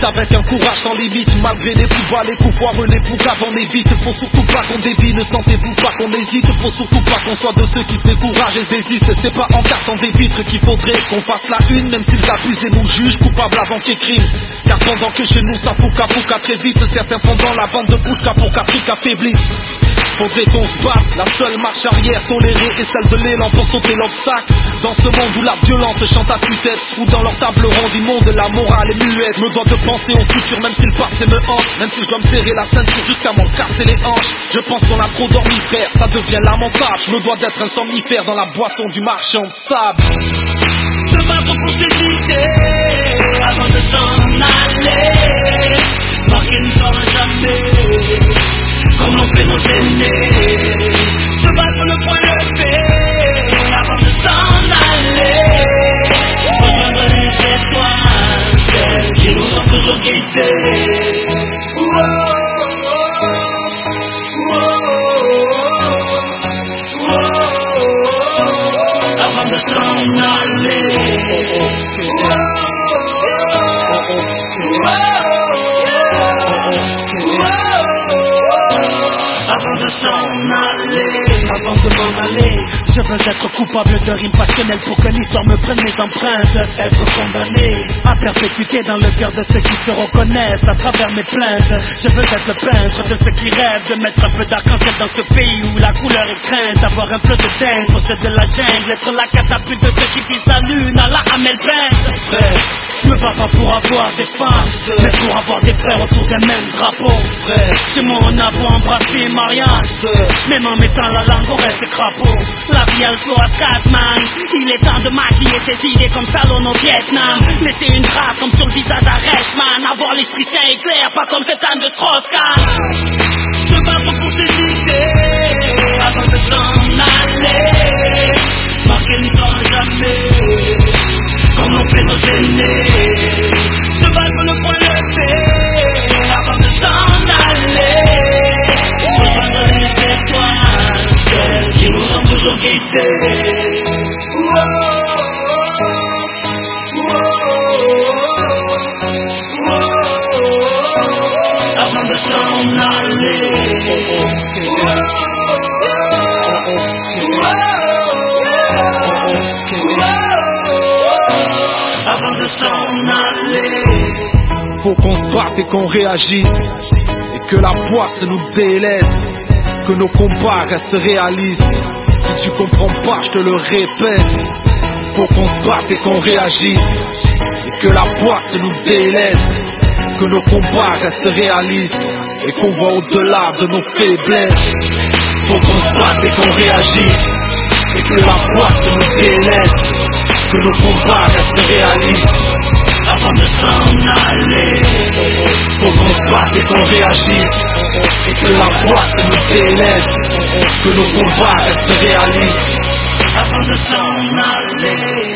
vite avec un courage sans limite. Malgré les coups bas, les coups foireux, les coups graves, on évite. Faut surtout pas qu'on débile, ne sentez-vous pas qu'on hésite. Faut surtout pas qu'on soit de ceux qui se découragent et désistent. C'est pas en cassant des vitres qu'il faudrait qu'on fasse la une. Même s'ils accusent et nous jugent coupables avant qu'il y ait crime. Car pendant que chez nous ça pouca très vite, certains font dans la bande de bouche pour qu'Afrique affaiblisse. Faudrait qu'on se batte, la seule marche arrière tolérée est celle de l'élan pour sauter l'obstacle. Dans ce monde où la violence chante à tue-tête, ou dans leur table ronde immonde la morale est muette. Me dois de penser au futur même si le passé me hante. Même si je dois me serrer la ceinture jusqu'à m'en casser les hanches. Je pense qu'on a trop dormi frère, ça devient lamentable. Je me dois d'être un somnifère dans la boisson du marchand de sable. Se battre pour ses idées avant de s'en aller. Marquer ne sort jamais comme l'ont fait nos aînés. Se battre le point levé avant de s'en aller. Rejoindre les étoiles, celles qui nous ont toujours guidés. Avant de s'en aller. Avant de m'en aller, je veux être coupable de rimes passionnelles pour que l'histoire me prenne mes empreintes. Être condamné à perpétuité dans le cœur de ceux qui se reconnaissent à travers mes plaintes. Je veux être le peintre de ceux qui rêvent de mettre un peu d'arc-en-ciel dans ce pays où la couleur est crainte. Avoir un peu de teint pour ceux de la jungle, être la catapulte de ceux qui visent la lune à la Hamel Brent. Je me bats pas pour avoir des fans, mais pour avoir des frères autour des mêmes drapeaux. Chez moi on a beau embrasser mariage, même en mettant la langue au reste crapaud. La vie elle flow à Scatman. Il est temps de maquiller ses idées comme Stallone au Vietnam. Laisser une trace comme sur le visage à Reichmann. Avoir l'esprit sain et clair, pas comme cette âme de Strauss-Kahn. Se battre pour ses idées avant de s'en aller. Marquer ne sort jamais comme l'ont fait nos aînés. Se battre le point levé avant de s'en aller. Rejoindre les étoiles, celles qui nous ont toujours guidés. Avant de s'en aller. Avant de s'en aller. Faut qu'on se batte et qu'on réagisse, et que la poisse nous délaisse, que nos combats restent réalistes. Si tu comprends pas, je te le répète. Faut qu'on se batte et qu'on réagisse, et que la poisse nous délaisse, que nos combats restent réalistes, et qu'on voit au-delà de nos faiblesses. Faut qu'on se batte et qu'on réagisse, et que la poisse nous délaisse, que nos combats restent réalistes. Avant de s'en aller. Faut qu'on se batte et qu'on réagisse, et que la poisse nous délaisse, que nos combats restent réalistes. Avant de s'en aller.